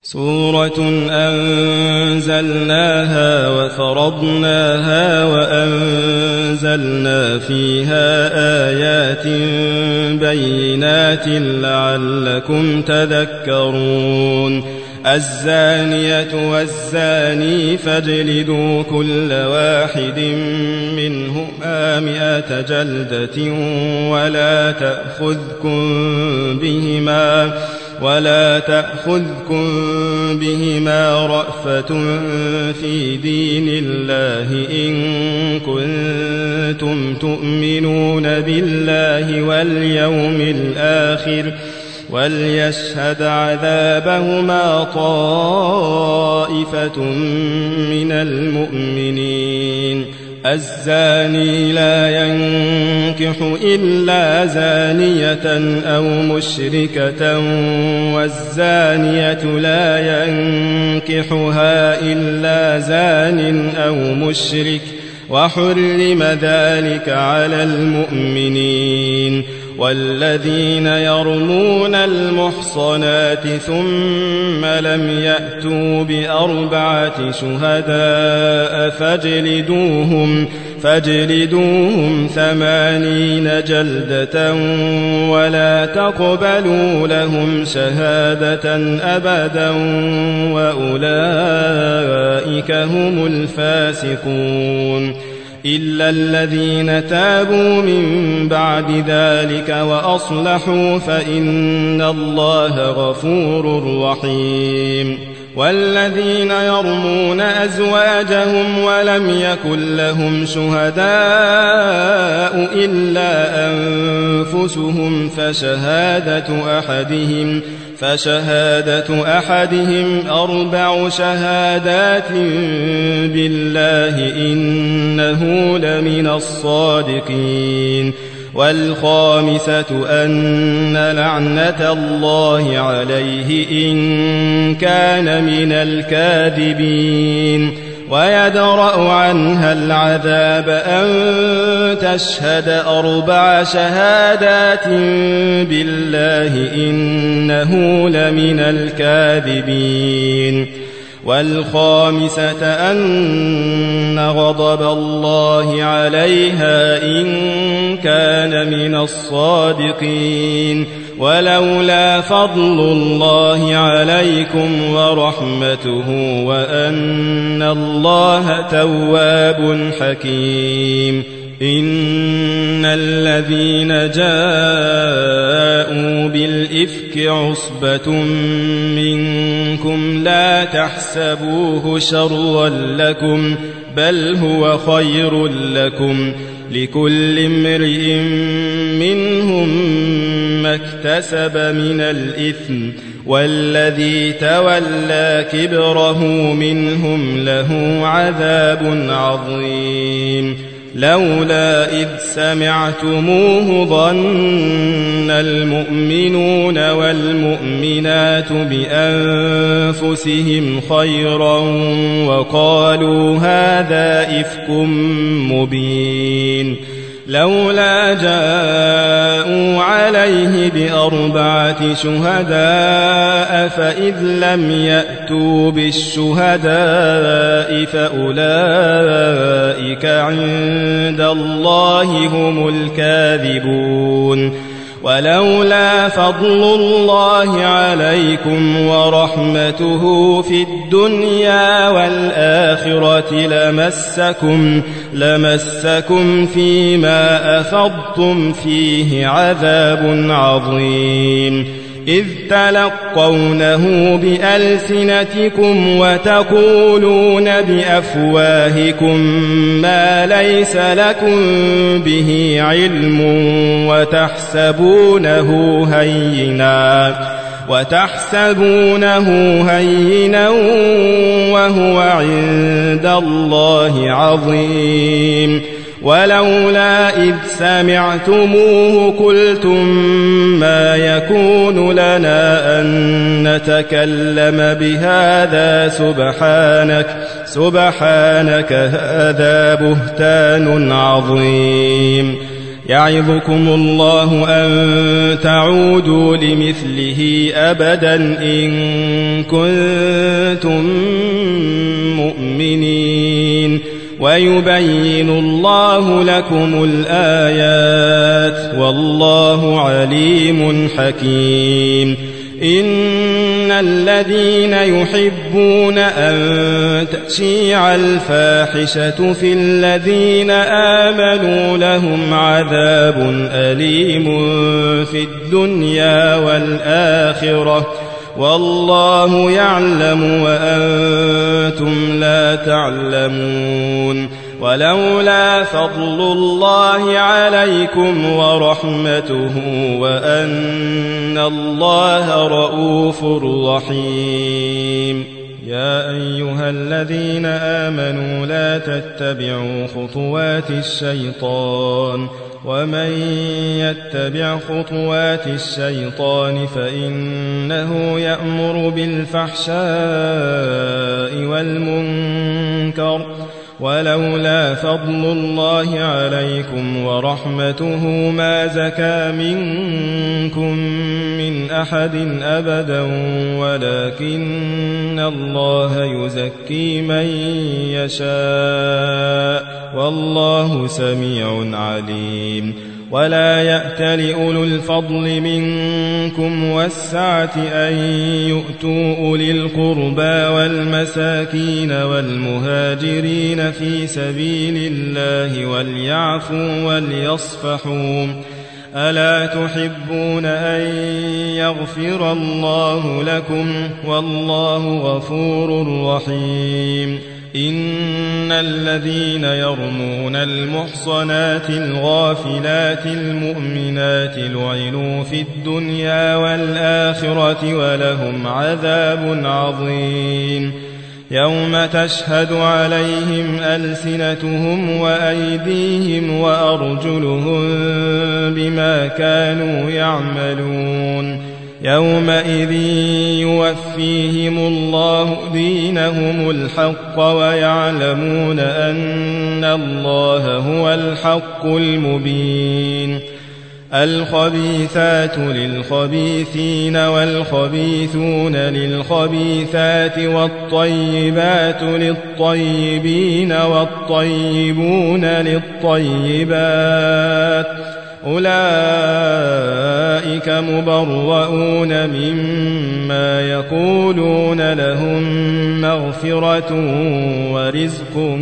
سورة أنزلناها وفرضناها وأنزلنا فيها آيات بينات لعلكم تذكرون الزانية والزاني فاجلدوا كل واحد منهما 100 جلدة ولا تأخذكم بهما رأفة في دين الله إن كنتم تؤمنون بالله واليوم الآخر وليشهد عذابهما طائفة من المؤمنين الزاني لا ينكح إلا زانية أو مشركة والزانية لا ينكحها إلا زان أو مشرك وحرم ذلك على المؤمنين والذين يرمون المحصنات ثم لم يأتوا ب4 شهداء فاجلدوهم 80 جلدة ولا تقبلوا لهم شهادة أبدا وأولئك هم الفاسقون إلا الذين تابوا من بعد ذلك وأصلحوا فإن الله غفور رحيم والذين يرمون أزواجهم ولم يكن لهم شهداء إلا أنفسهم فشهادة أحدهم 4 شهادات بالله إنه لمن الصادقين والخامسة أن لعنة الله عليه إن كان من الكاذبين ويدرأ عنها العذاب أن تشهد 4 شهادات بالله إنه لمن الكاذبين والخامسة أن غضب الله عليها إن كان من الصادقين ولولا فضل الله عليكم ورحمته وأن الله تواب حكيم إن الذين جاءوا بالإفك عصبة منكم لا تحسبوه شرا لكم بل هو خير لكم لكل امرئ منهم ما اكتسب من الإثم والذي تولى كبره منهم له عذاب عظيم لولا إذ سمعتموه ظن المؤمنون والمؤمنات بأنفسهم خيرا وقالوا هذا إفك مبين لولا جاءوا عليه ب4 شهداء فإذ لم يأتوا بالشهداء فأولئك عند الله هم الكاذبون ولولا فضل الله عليكم ورحمته في الدنيا والآخرة لمسكم فيما أفضتم فيه عذاب عظيم إذ تلقونه بألسنتكم وتقولون بأفواهكم ما ليس لكم به علم وتحسبونه هينا وهو عند الله عظيم ولولا إذ سمعتموه قلتم ما يكون لنا أن نتكلم بهذا سبحانك هذا بهتان عظيم يعظكم الله أن تعودوا لمثله أبدا إن كنتم ويبين الله لكم الآيات والله عليم حكيم. إن الذين يحبون أن تشيع الفاحشة في الذين آمنوا لهم عذاب أليم في الدنيا والآخرة والله يعلم وأنتم لا تعلمون. ولولا فضل الله عليكم ورحمته وأن الله رؤوف رحيم. يا أيها الذين آمنوا لا تتبعوا خطوات الشيطان ومن يتبع خطوات الشيطان فإنه يأمر بالفحشاء والمنكر ولولا فضل الله عليكم ورحمته ما زكى منكم من أحد أبدا ولكن الله يزكي من يشاء والله سميع عليم. ولا يأتل أولو الفضل منكم والسعة أن يؤتوا أولي القربى والمساكين والمهاجرين في سبيل الله وليعفوا وليصفحوا ألا تحبون أن يغفر الله لكم والله غفور رحيم. إن الذين يرمون المحصنات الغافلات المؤمنات لعنوا في الدنيا والآخرة ولهم عذاب عظيم. يوم تشهد عليهم ألسنتهم وأيديهم وأرجلهم بما كانوا يعملون. يومئذ يوفيهم الله دينهم الحق ويعلمون أن الله هو الحق المبين. الخبيثات للخبيثين والخبيثون للخبيثات والطيبات للطيبين والطيبون للطيبات أولئك مبرؤون مما يقولون لهم مغفرة ورزق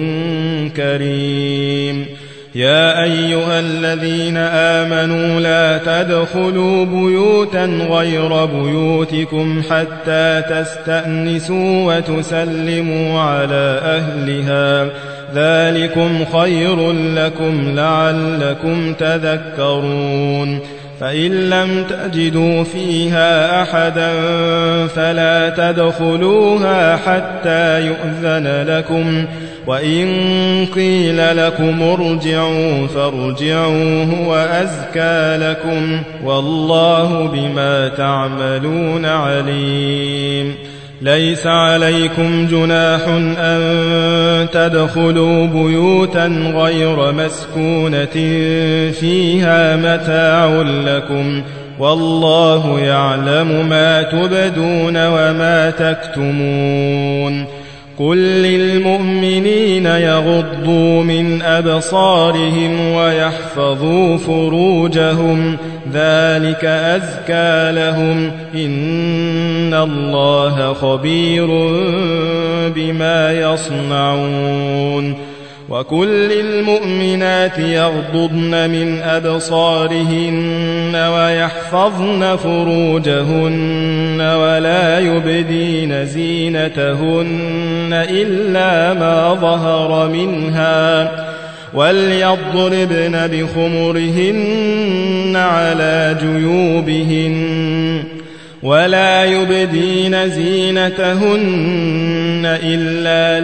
كريم. يا أيها الذين آمنوا لا تدخلوا بيوتا غير بيوتكم حتى تستأنسوا وتسلموا على أهلها ذلكم خير لكم لعلكم تذكرون. فإن لم تجدوا فيها أحدا فلا تدخلوها حتى يؤذن لكم وإن قيل لكم ارجعوا فارجعوا هو أزكى لكم والله بما تعملون عليم. ليس عليكم جناح أن تدخلوا بيوتا غير مسكونة فيها متاع لكم والله يعلم ما تبدون وما تكتمون. قل للمؤمنين يغضوا من أبصارهم ويحفظوا فروجهم ذلك أزكى لهم إن الله خبير بما يصنعون. وكل المؤمنات يغضضن من أبصارهن ويحفظن فروجهن ولا يبدين زينتهن إلا ما ظهر منها وليضربن بخمرهن على جيوبهن ولا يبدين زينتهن إلا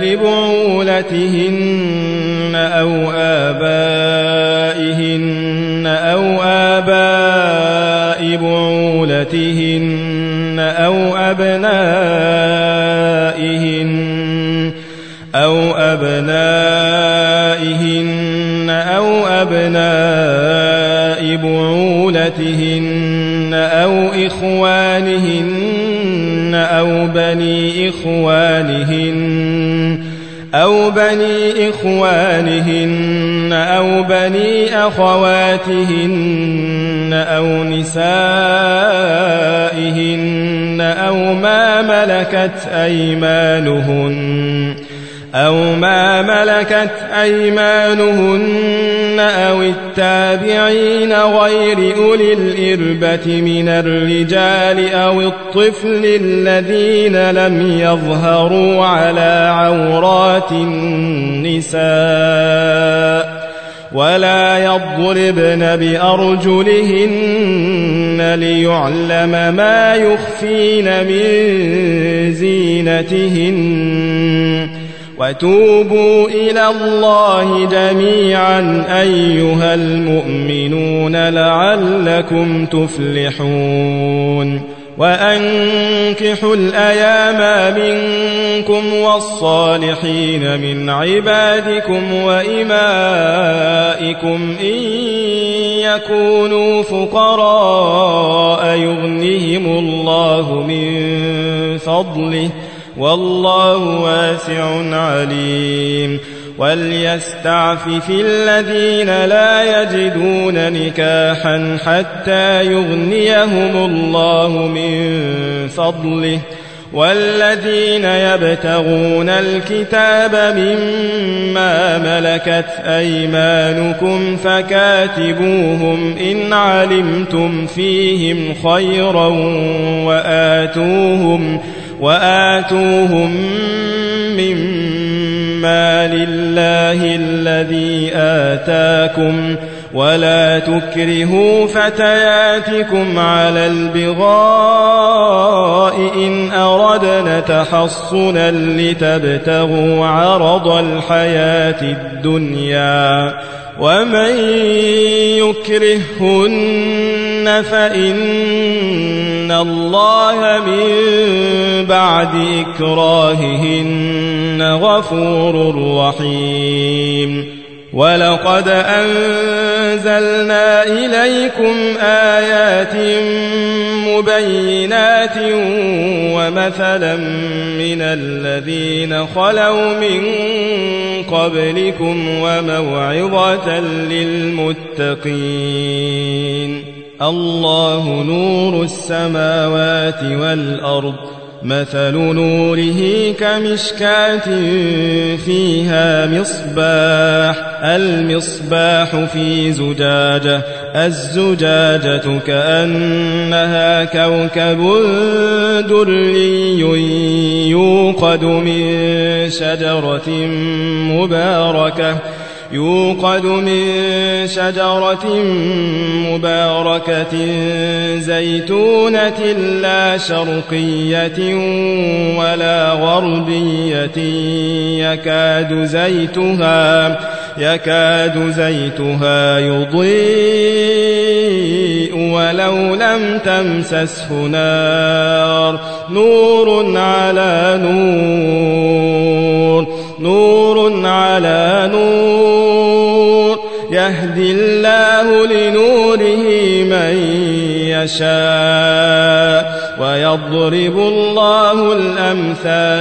لبعولتهن أو آباء بعولتهن أو أبناء بعولتهن أو إخوانهن أو بني إخوانهن أو بني إخوانهن أو بني أخواتهن أو نسائهن أو ما ملكت أيمانهن أو التابعين غير أولي الإربة من الرجال أو الطفل الذين لم يظهروا على عورات النساء ولا يضربن بأرجلهن ليعلم ما يخفين من زينتهن وتوبوا إلى الله جميعا أيها المؤمنون لعلكم تفلحون وأنكحوا الأيام منكم والصالحين من عبادكم وإمائكم إن يكونوا فقراء يغنهم الله من فضله والله واسع عليم وليستعفف الذين لا يجدون نكاحا حتى يغنيهم الله من فضله والذين يبتغون الكتاب مما ملكت أيمانكم فكاتبوهم إن علمتم فيهم خيرا وآتوهم مما لله الذي آتاكم ولا تكرهوا فتياتكم على البغاء إن أردنا تحصنا لتبتغوا عرض الحياة الدنيا ومن يكرهن فإن الله من بعد إكراههن غفور رحيم ولقد أنزلنا إليكم آيات مبينات ومثلا من الذين خلوا من قبلكم وموعظة للمتقين الله نور السماوات والأرض مثل نوره كمشكاة فيها المصباح في زجاجة الزجاجة كأنها كوكب دري يوقد من شجرة مباركة زيتونة لا شرقية ولا غربية يكاد زيتها يضيء ولو لم تمسسه نار نور على نور يهدي الله لنوره من يشاء ويضرب الله الأمثال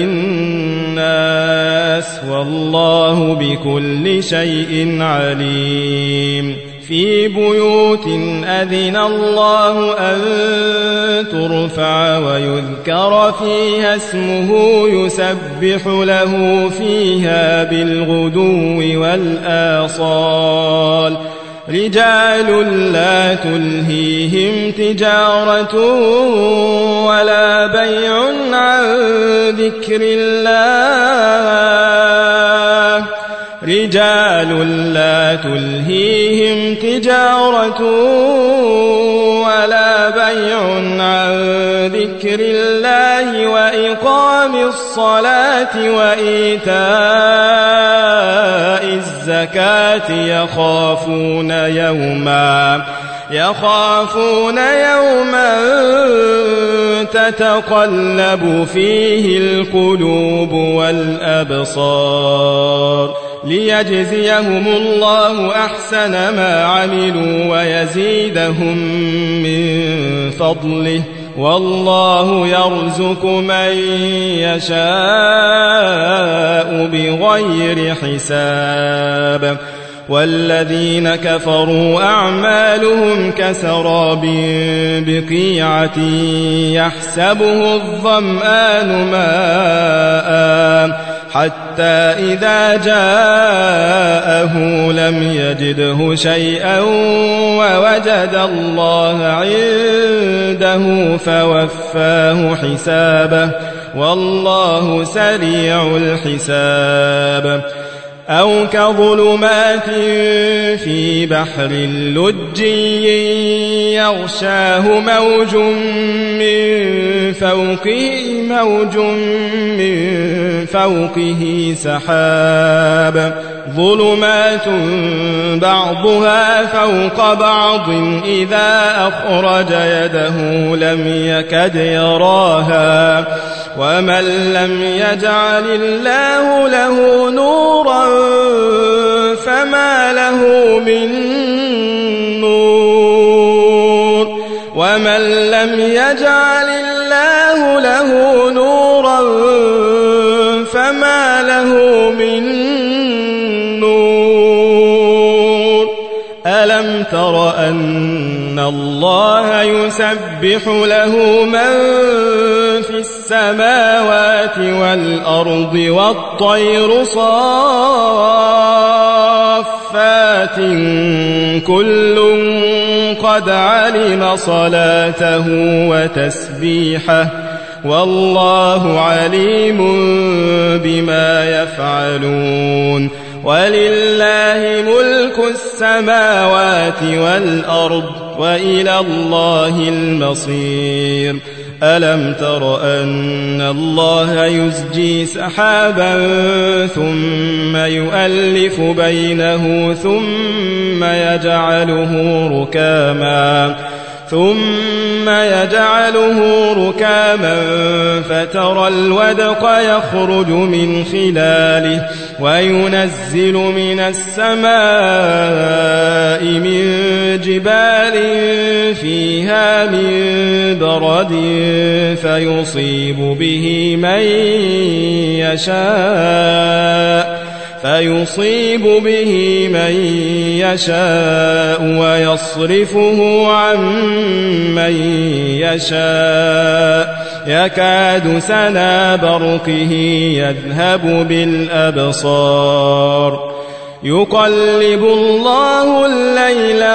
للناس والله بكل شيء عليم في بيوت أذن الله أن ترفع ويذكر فيها اسمه يسبح له فيها بالغدو والآصال رجال لا تلهيهم تجارة ولا بيع عن ذكر الله لا تلهيهم تجارة ولا بيع عن ذكر الله وإقام الصلاة وإيتاء الزكاة يخافون يوما تتقلب فيه القلوب والأبصار ليجزيهم الله أحسن ما عملوا ويزيدهم من فضله والله يرزق من يشاء بغير حساب والذين كفروا أعمالهم كسراب بقيعة يحسبه الظمآن ماء حتى إذا جاءه لم يجده شيئا ووجد الله عنده فوفاه حسابه والله سريع الحساب أو كظلمات في بحر لجي يغشاه موج من فوقه سحاب ظلمات بعضها فوق بعض إذا أخرج يده لم يكد يراها ومن لم يجعل الله له نورا فما له من نور ومن لم يجعل الله له نورا فما له من نور ألم تر أن الله يسبح له من في السماوات والأرض والطير صافات كل قد علم صلاته وتسبيحه والله عليم بما يفعلون ولله ملك السماوات والأرض وإلى الله المصير ألم تر أن الله يزجي سحابا ثم يؤلف بينه ثم يجعله ركاما فترى الودق يخرج من خلاله وينزل من السماء من جبال فيها من برد فيصيب به من يشاء ويصرفه عن من يشاء يكاد سنا برقه يذهب بالأبصار يقلب الله الليل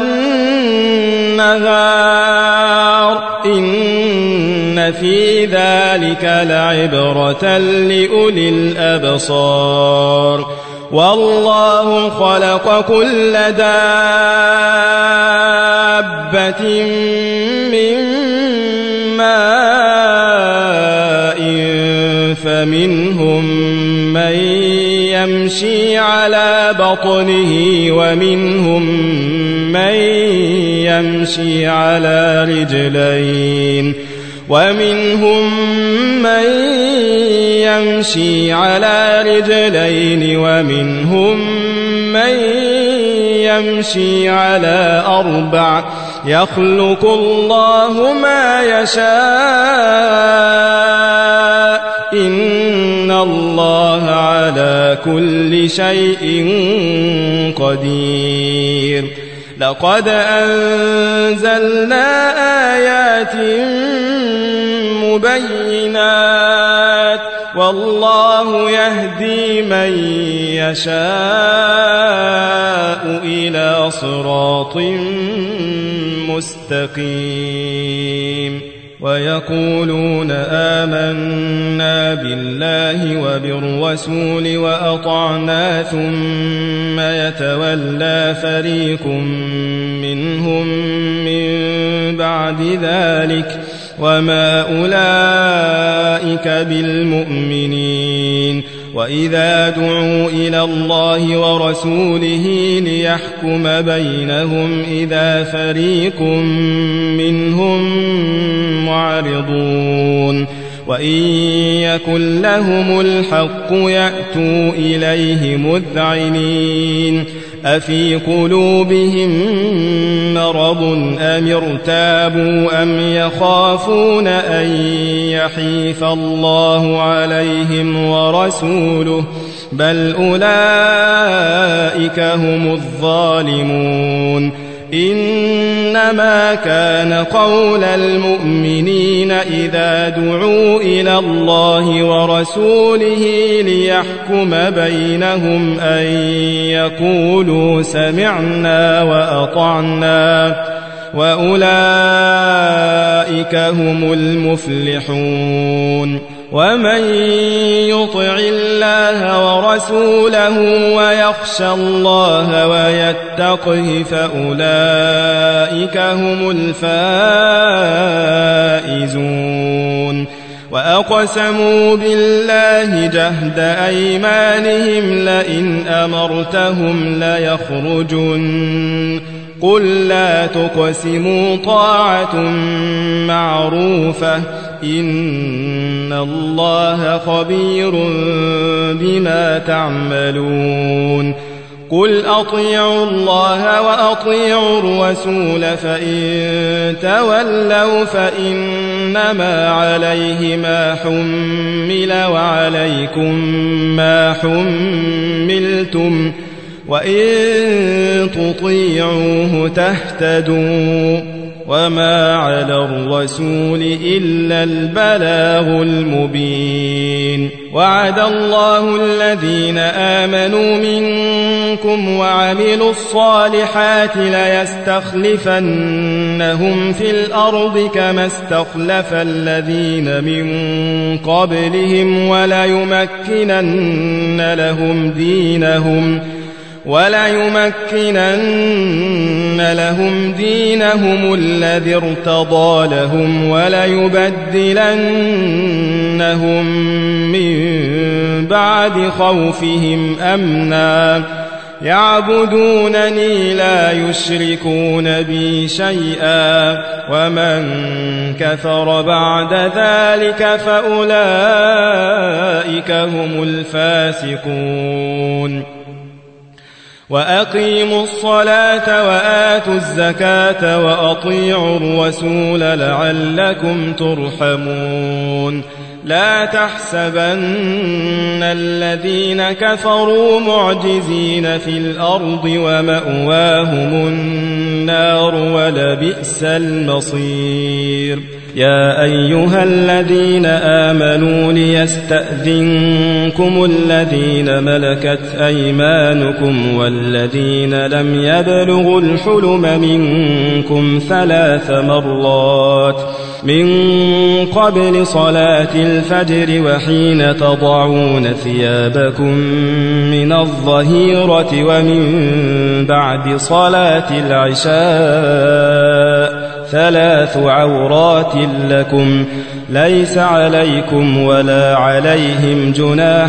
والنهار إن في ذلك لعبرة لأولي الأبصار والله خلق كل دابة من ماء فمنهم من يمشي على بطنه ومنهم من يمشي على رجلين ومنهم من يمشي على أربع يخلق الله ما يشاء إن الله على كل شيء قدير لقد أنزلنا آيات مبينات والله يهدي من يشاء إلى صراط مستقيم ويقولون آمنا بالله وبالرسول وأطعنا ثم يتولى فريق منهم من بعد ذلك وما أولئك بالمؤمنين وإذا دعوا إلى الله ورسوله ليحكم بينهم إذا فريق منهم معرضون وإن يكن لهم الحق يأتوا إليه مذعنين أفي قلوبهم مرض أم ارتابوا أم يخافون أن يحيف الله عليهم ورسوله بل أولئك هم الظالمون إنما كان قول المؤمنين إذا دعوا إلى الله ورسوله ليحكم بينهم أن يقولوا سمعنا وأطعنا وأولئك هم المفلحون ومن يطع الله ورسوله ويخشى الله ويتقه فأولئك هم الفائزون وأقسموا بالله جهد أيمانهم لئن أمرتهم ليخرجن قل لا تقسموا طاعة معروفة إن الله خبير بما تعملون قل أطيعوا الله وأطيعوا الرسول فإن تولوا فإنما عليه ما حمل وعليكم ما حملتم وإن تطيعوه تهتدوا وما على الرسول إلا البلاغ المبين وعد الله الذين آمنوا منكم وعملوا الصالحات ليستخلفنهم في الأرض كما استخلف الذين من قبلهم وليمكنن لهم دينهم الذي ارتضى لهم وليبدلنهم من بعد خوفهم أمنا يعبدونني لا يشركون بي شيئا ومن كفر بعد ذلك فأولئك هم الفاسقون وأقيموا الصلاة وآتوا الزكاة وأطيعوا الرسول لعلكم ترحمون لا تحسبن الذين كفروا معجزين في الأرض ومأواهم النار ولبئس المصير يا أيها الذين آمنوا ليستأذنكم الذين ملكت أيمانكم والذين لم يبلغوا الحلم منكم 3 مرات من قبل صلاة الفجر وحين تضعون ثيابكم من الظهيرة ومن بعد صلاة العشاء 3 عورات لكم ليس عليكم ولا عليهم جناح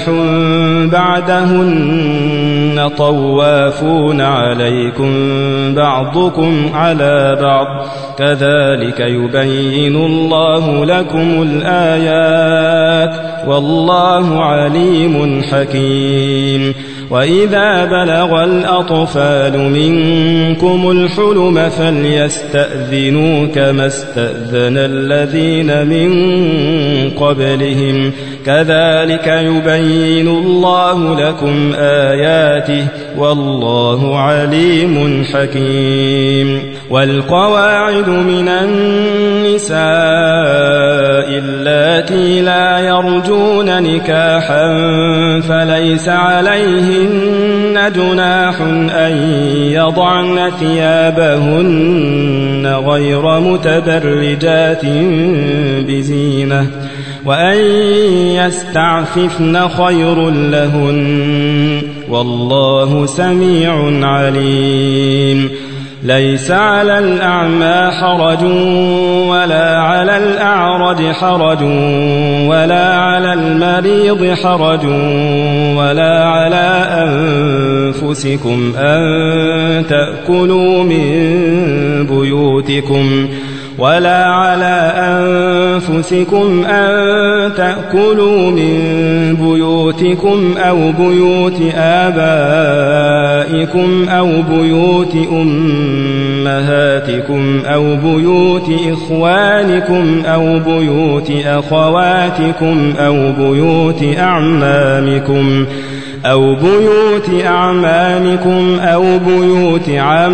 بعدهن طوافون عليكم بعضكم على بعض كذلك يبين الله لكم الآيات والله عليم حكيم وإذا بلغ الأطفال منكم الحلم فليستأذنوا كما استأذن الذين من قبلهم كذلك يبين الله لكم آياته والله عليم حكيم والقواعد من النساء اللاتي لا يرجون نكاحا فليس عليهن جناح أن يضعن ثيابهن غير متبرجات بزينة وأن يستعففن خير لهن والله سميع عليم ليس على الأعمى حرج ولا على الأعرج حرج ولا على المريض حرج ولا على أنفسكم أن تأكلوا من بيوتكم ولا على أنفسكم أن تأكلوا من بيوتكم أو بيوت آبائكم أو بيوت أمهاتكم أو بيوت إخوانكم أو بيوت أخواتكم أو بيوت أعمامكم أو بيوت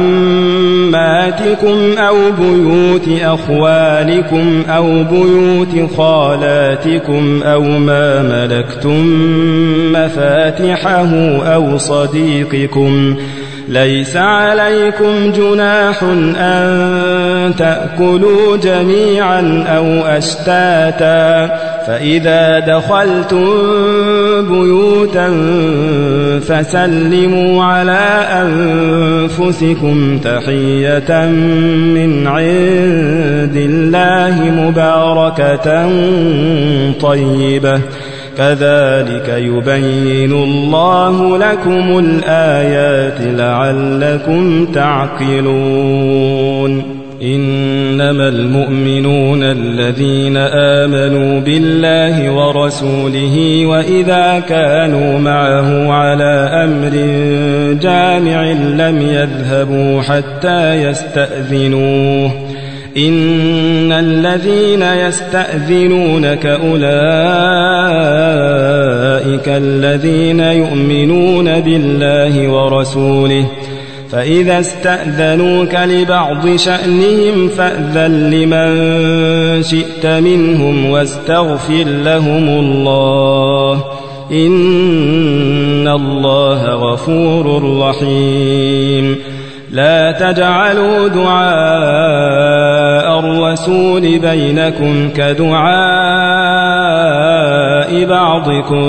عماتكم أو بيوت أخوالكم أو بيوت خالاتكم أو ما ملكتم مفاتحه أو صديقكم. ليس عليكم جناح أن تأكلوا جميعا أو أشتاتا، فإذا دخلتم بيوتا فسلموا على أنفسكم تحية من عند الله مباركة طيبة، كذلك يبين الله لكم الآيات لعلكم تعقلون. إنما المؤمنون الذين آمنوا بالله ورسوله وإذا كانوا معه على أمر جامع لم يذهبوا حتى يستأذنوه. إن الذين يستأذنونك أولئك الذين يؤمنون بالله ورسوله، فإذا استأذنوك لبعض شأنهم فأذن لمن شئت منهم واستغفر لهم الله، إن الله غفور رحيم. لا تجعلوا دعاء الرسول بينكم كدعاء بعضكم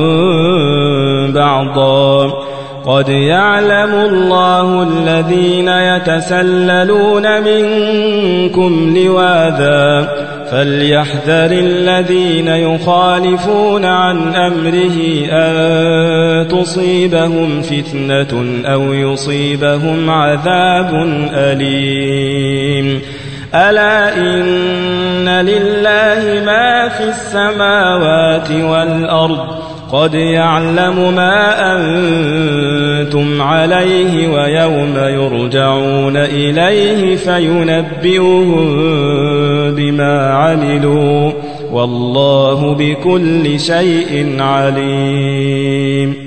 بعضا، قد يعلم الله الذين يتسللون منكم لواذا، فليحذر الذين يخالفون عن أمره أن تصيبهم فتنة أو يصيبهم عذاب أليم. ألا إن لله ما في السماوات والأرض، قد يعلم ما أنتم عليه ويوم يرجعون إليه فينبئهم بما عملوا، والله بكل شيء عليم.